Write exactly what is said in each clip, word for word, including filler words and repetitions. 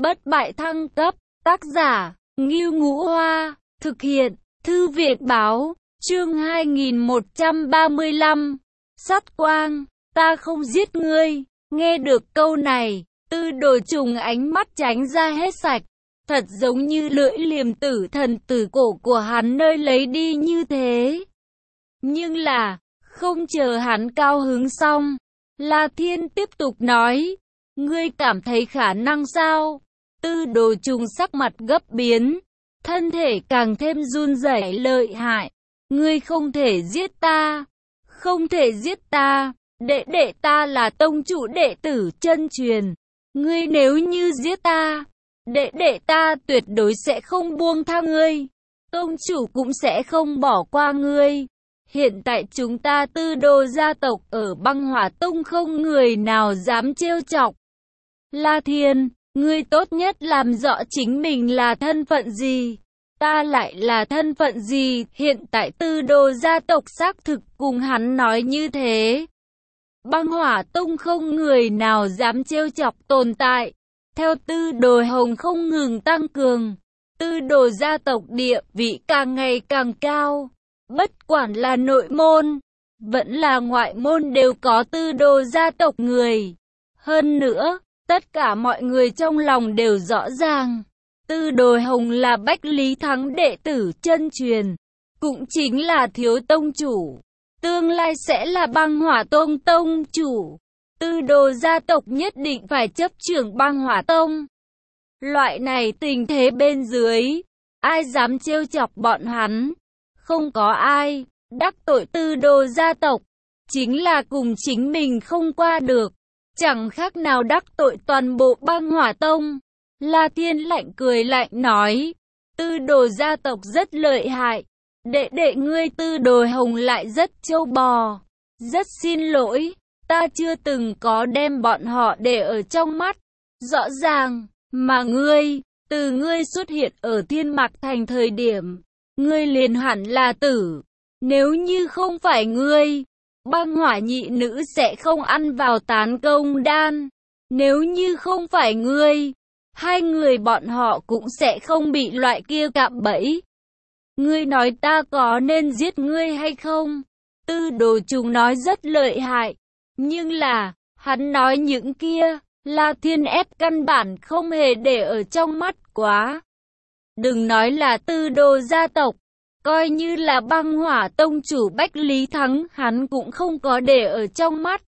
Bất bại thăng cấp, tác giả, Ngưu Ngũ Hoa, thực hiện, Thư viện báo, chương hai nghìn một trăm ba mươi lăm, Sắt Quang, ta không giết ngươi. Nghe được câu này, Tư Đồ Trùng ánh mắt tránh ra hết sạch, thật giống như lưỡi liềm tử thần từ cổ của hắn nơi lấy đi như thế. Nhưng là, không chờ hắn cao hứng xong, La Thiên tiếp tục nói, ngươi cảm thấy khả năng sao? Tư Đồ Trùng sắc mặt gấp biến, thân thể càng thêm run rẩy lợi hại. Ngươi không thể giết ta, không thể giết ta, đệ đệ ta là tông chủ đệ tử chân truyền. Ngươi nếu như giết ta, đệ đệ ta tuyệt đối sẽ không buông tha ngươi, tông chủ cũng sẽ không bỏ qua ngươi. Hiện tại chúng ta Tư Đồ gia tộc ở Băng Hỏa Tông không người nào dám trêu chọc. La Thiên, ngươi tốt nhất làm rõ chính mình là thân phận gì, ta lại là thân phận gì. Hiện tại Tư Đồ gia tộc xác thực cùng hắn nói như thế. Băng Hỏa Tông không người nào dám trêu chọc tồn tại. Theo Tư Đồ Hồng không ngừng tăng cường, Tư Đồ gia tộc địa vị càng ngày càng cao. Bất quản là nội môn, vẫn là ngoại môn đều có Tư Đồ gia tộc người. Hơn nữa, tất cả mọi người trong lòng đều rõ ràng, Tư Đồ Hồng là Bách Lý Thắng đệ tử chân truyền, cũng chính là thiếu tông chủ, tương lai sẽ là Băng Hỏa Tông tông chủ. Tư Đồ gia tộc nhất định phải chấp trưởng Băng Hỏa Tông. Loại này tình thế bên dưới, ai dám trêu chọc bọn hắn? Không có ai. Đắc tội Tư Đồ gia tộc, chính là cùng chính mình không qua được, chẳng khác nào đắc tội toàn bộ Băng Hỏa Tông. La Thiên lạnh cười lạnh nói, Tư Đồ gia tộc rất lợi hại, đệ đệ ngươi Tư Đồ Hồng lại rất trâu bò. Rất xin lỗi, ta chưa từng có đem bọn họ để ở trong mắt. Rõ ràng, mà ngươi, từ ngươi xuất hiện ở Thiên Mạc Thành thời điểm, ngươi liền hẳn là tử. Nếu như không phải ngươi, Băng Hỏa nhị nữ sẽ không ăn vào tán công đan. Nếu như không phải ngươi, hai người bọn họ cũng sẽ không bị loại kia cạm bẫy. Ngươi nói ta có nên giết ngươi hay không? Tư Đồ Trùng nói rất lợi hại, nhưng là, hắn nói những kia, La Thiên ép căn bản không hề để ở trong mắt quá. Đừng nói là Tư Đồ gia tộc, coi như là Băng Hỏa Tông chủ Bách Lý Thắng, hắn cũng không có để ở trong mắt.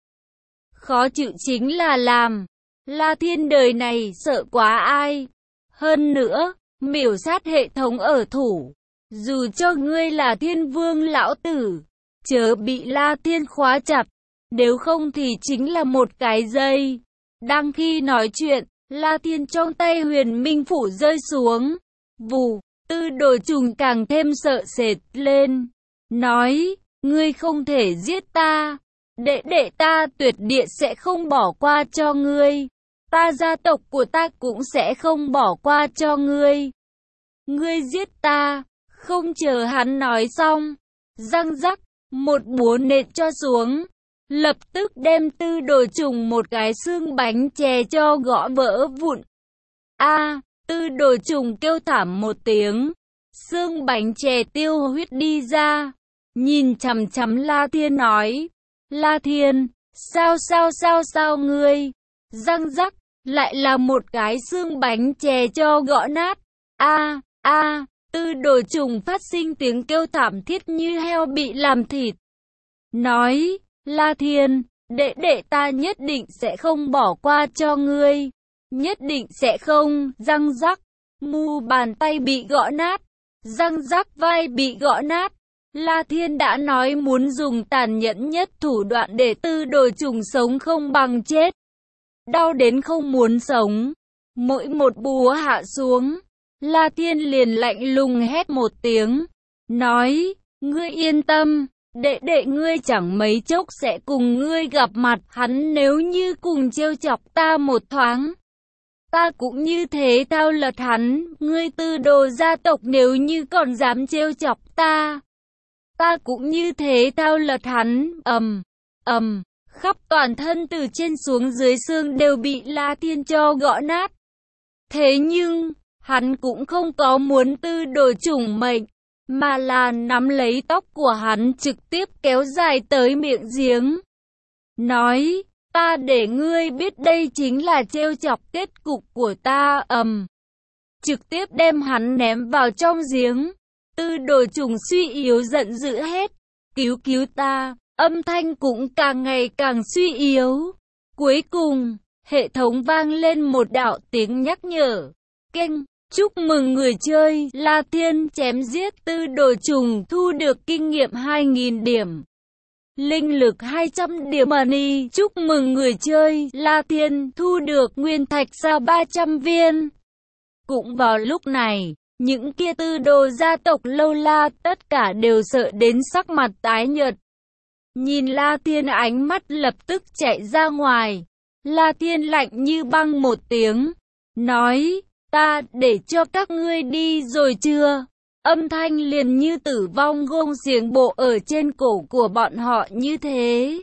Khó chịu chính là làm, La Thiên đời này sợ quá ai. Hơn nữa, miểu sát hệ thống ở thủ, dù cho ngươi là Thiên Vương lão tử, chớ bị La Thiên khóa chặt, nếu không thì chính là một cái dây. Đang khi nói chuyện, La Thiên trong tay Huyền Minh Phủ rơi xuống, vù. Tư Đồ Trùng càng thêm sợ sệt lên, nói, ngươi không thể giết ta, đệ đệ ta tuyệt địa sẽ không bỏ qua cho ngươi, ta gia tộc của ta cũng sẽ không bỏ qua cho ngươi. Ngươi giết ta. Không chờ hắn nói xong, răng rắc, một búa nện cho xuống, lập tức đem Tư Đồ Trùng một cái xương bánh chè cho gõ vỡ vụn. A, Tư Đồ Trùng kêu thảm một tiếng, xương bánh chè tiêu huyết đi ra, nhìn chằm chằm La Thiên nói, La Thiên, sao sao sao sao ngươi? Răng rắc, lại là một cái xương bánh chè cho gõ nát. A, a, Tư Đồ Trùng phát sinh tiếng kêu thảm thiết như heo bị làm thịt. Nói, La Thiên, đệ đệ ta nhất định sẽ không bỏ qua cho ngươi. Nhất định sẽ không. Răng rắc, mu bàn tay bị gõ nát, răng rắc vai bị gõ nát. La Thiên đã nói muốn dùng tàn nhẫn nhất thủ đoạn để Tư Đồ Trùng sống không bằng chết. Đau đến không muốn sống. Mỗi một búa hạ xuống, La Thiên liền lạnh lùng hét một tiếng, nói, ngươi yên tâm, đệ đệ ngươi chẳng mấy chốc sẽ cùng ngươi gặp mặt. Hắn nếu như cùng trêu chọc ta một thoáng, ta cũng như thế thao lật hắn. Ngươi Tư Đồ gia tộc nếu như còn dám trêu chọc ta, ta cũng như thế thao lật hắn. Ầm, ầm, khắp toàn thân từ trên xuống dưới xương đều bị La Thiên cho gõ nát. Thế nhưng, hắn cũng không có muốn Tư Đồ trùng mệnh, mà là nắm lấy tóc của hắn trực tiếp kéo dài tới miệng giếng. Nói, ta để ngươi biết đây chính là trêu chọc kết cục của ta, ầm. Trực tiếp đem hắn ném vào trong giếng. Tư Đồ trùng suy yếu giận dữ hết. Cứu cứu ta, âm thanh cũng càng ngày càng suy yếu. Cuối cùng, hệ thống vang lên một đạo tiếng nhắc nhở. Keng, chúc mừng người chơi La Thiên chém giết Tư Đồ trùng thu được kinh nghiệm hai nghìn điểm. Linh lực hai trăm điểm money. Chúc mừng người chơi La Thiên thu được nguyên thạch sao ba trăm viên. Cũng vào lúc này, những kia Tư Đồ gia tộc lâu la tất cả đều sợ đến sắc mặt tái nhợt. Nhìn La Thiên ánh mắt lập tức chạy ra ngoài. La Thiên lạnh như băng một tiếng. Nói, ta để cho các ngươi đi rồi chưa? Âm thanh liền như tử vong gông xiềng bộ ở trên cổ của bọn họ như thế.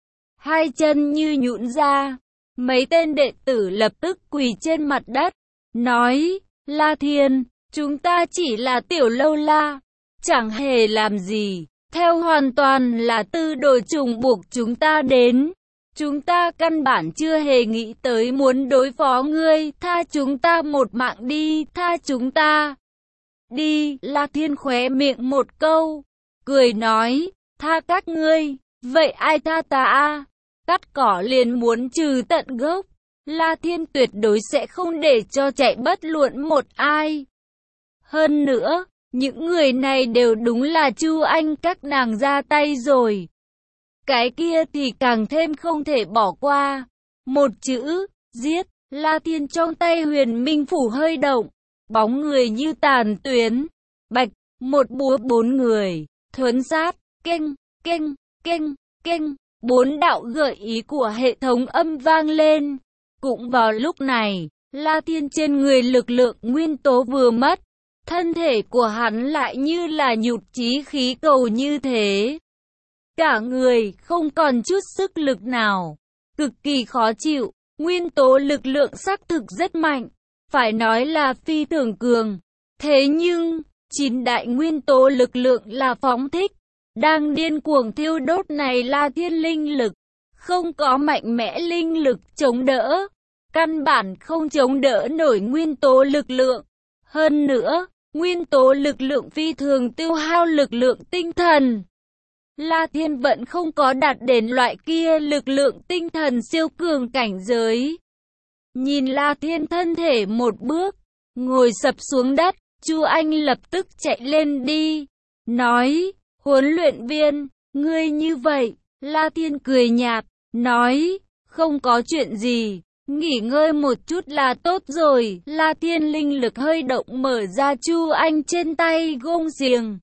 Hai chân như nhũn ra. Mấy tên đệ tử lập tức quỳ trên mặt đất. Nói, La Thiên, chúng ta chỉ là tiểu lâu la. Chẳng hề làm gì. Theo hoàn toàn là Tư Đồ trùng buộc chúng ta đến. Chúng ta căn bản chưa hề nghĩ tới muốn đối phó ngươi. Tha chúng ta một mạng đi, tha chúng ta. Đi, La Thiên khóe miệng một câu. Cười nói, tha các ngươi. Vậy ai tha ta a? Cắt cỏ liền muốn trừ tận gốc. La Thiên tuyệt đối sẽ không để cho chạy bất luận một ai. Hơn nữa, những người này đều đúng là Chu Anh các nàng ra tay rồi. Cái kia thì càng thêm không thể bỏ qua. Một chữ, giết. La Thiên trong tay huyền minh phủ hơi động. Bóng người như tàn tuyến. Bạch, một búa bốn người. Thuấn sát, keng, keng, keng, keng. Bốn đạo gợi ý của hệ thống âm vang lên. Cũng vào lúc này, La Thiên trên người lực lượng nguyên tố vừa mất. Thân thể của hắn lại như là nhụt chí khí cầu như thế. Cả người không còn chút sức lực nào. Cực kỳ khó chịu. Nguyên tố lực lượng xác thực rất mạnh. Phải nói là phi thường cường. Thế nhưng, chín đại nguyên tố lực lượng là phóng thích. Đang điên cuồng thiêu đốt này là thiên linh lực. Không có mạnh mẽ linh lực chống đỡ. Căn bản không chống đỡ nổi nguyên tố lực lượng. Hơn nữa, nguyên tố lực lượng phi thường tiêu hao lực lượng tinh thần. La Thiên vẫn không có đạt đến loại kia lực lượng tinh thần siêu cường cảnh giới. Nhìn La Thiên thân thể một bước, ngồi sập xuống đất, Chu Anh lập tức chạy lên đi. Nói, huấn luyện viên, ngươi như vậy, La Thiên cười nhạt, nói, không có chuyện gì, nghỉ ngơi một chút là tốt rồi. La Thiên linh lực hơi động mở ra Chu Anh trên tay gông xiềng.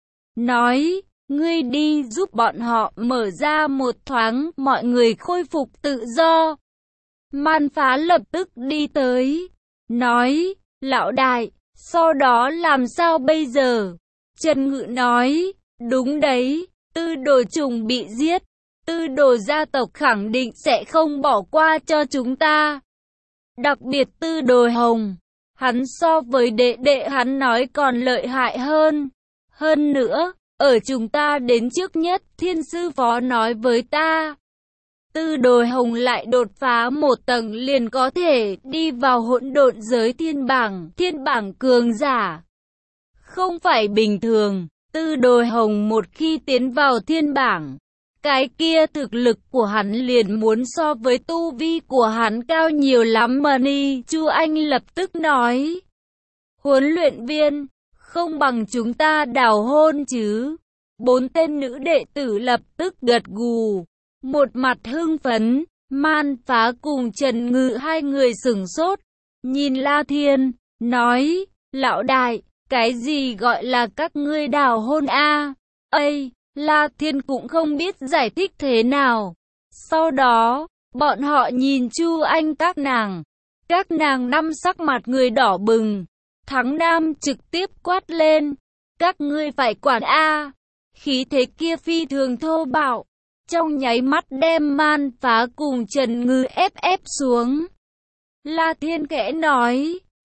Nói, ngươi đi giúp bọn họ mở ra một thoáng, mọi người khôi phục tự do. Man Phá lập tức đi tới, nói, lão đại, sau đó làm sao bây giờ? Trần Ngự nói, đúng đấy, Tư Đồ trùng bị giết, Tư Đồ gia tộc khẳng định sẽ không bỏ qua cho chúng ta. Đặc biệt Tư Đồ Hồng, hắn so với đệ đệ hắn nói còn lợi hại hơn. Hơn nữa, ở chúng ta đến trước nhất, thiên sư phó nói với ta. Tư Đồ Hồng lại đột phá một tầng liền có thể đi vào hỗn độn giới thiên bảng, thiên bảng cường giả. Không phải bình thường, Tư Đồ Hồng một khi tiến vào thiên bảng, cái kia thực lực của hắn liền muốn so với tu vi của hắn cao nhiều lắm mà ni. Chu Anh lập tức nói, huấn luyện viên, không bằng chúng ta đào hôn chứ. Bốn tên nữ đệ tử lập tức gật gù. Một mặt hưng phấn, Man Phá cùng Trần Ngự hai người sửng sốt, nhìn La Thiên, nói, lão đại, cái gì gọi là các ngươi đào hôn a? À? Ây, La Thiên cũng không biết giải thích thế nào. Sau đó, bọn họ nhìn Chu Anh các nàng, các nàng năm sắc mặt người đỏ bừng, Thắng Nam trực tiếp quát lên, các ngươi phải quản a. À? Khí thế kia phi thường thô bạo. Trong nháy mắt đem Man Phá cùng Trần Ngư ép ép xuống. La Thiên khẽ nói,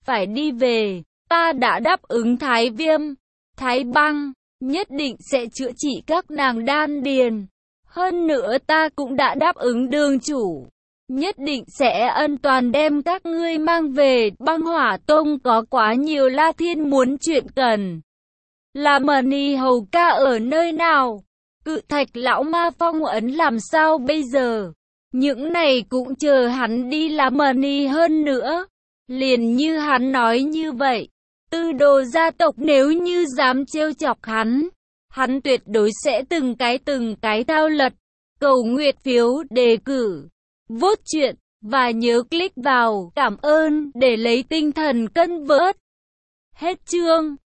phải đi về. Ta đã đáp ứng Thái Viêm, Thái Băng, nhất định sẽ chữa trị các nàng đan điền. Hơn nữa ta cũng đã đáp ứng đường chủ, nhất định sẽ ân toàn đem các ngươi mang về. Băng Hỏa Tông có quá nhiều La Thiên muốn chuyện cần. Là Mani Hầu ca ở nơi nào? Cự Thạch lão ma phong ấn làm sao bây giờ? Những này cũng chờ hắn đi làm Mani. Hơn nữa, liền như hắn nói như vậy, Tư Đồ gia tộc nếu như dám trêu chọc hắn, hắn tuyệt đối sẽ từng cái từng cái thao lật. Cầu nguyện phiếu đề cử, vote chuyện, và nhớ click vào cảm ơn để lấy tinh thần cân vớt. Hết chương.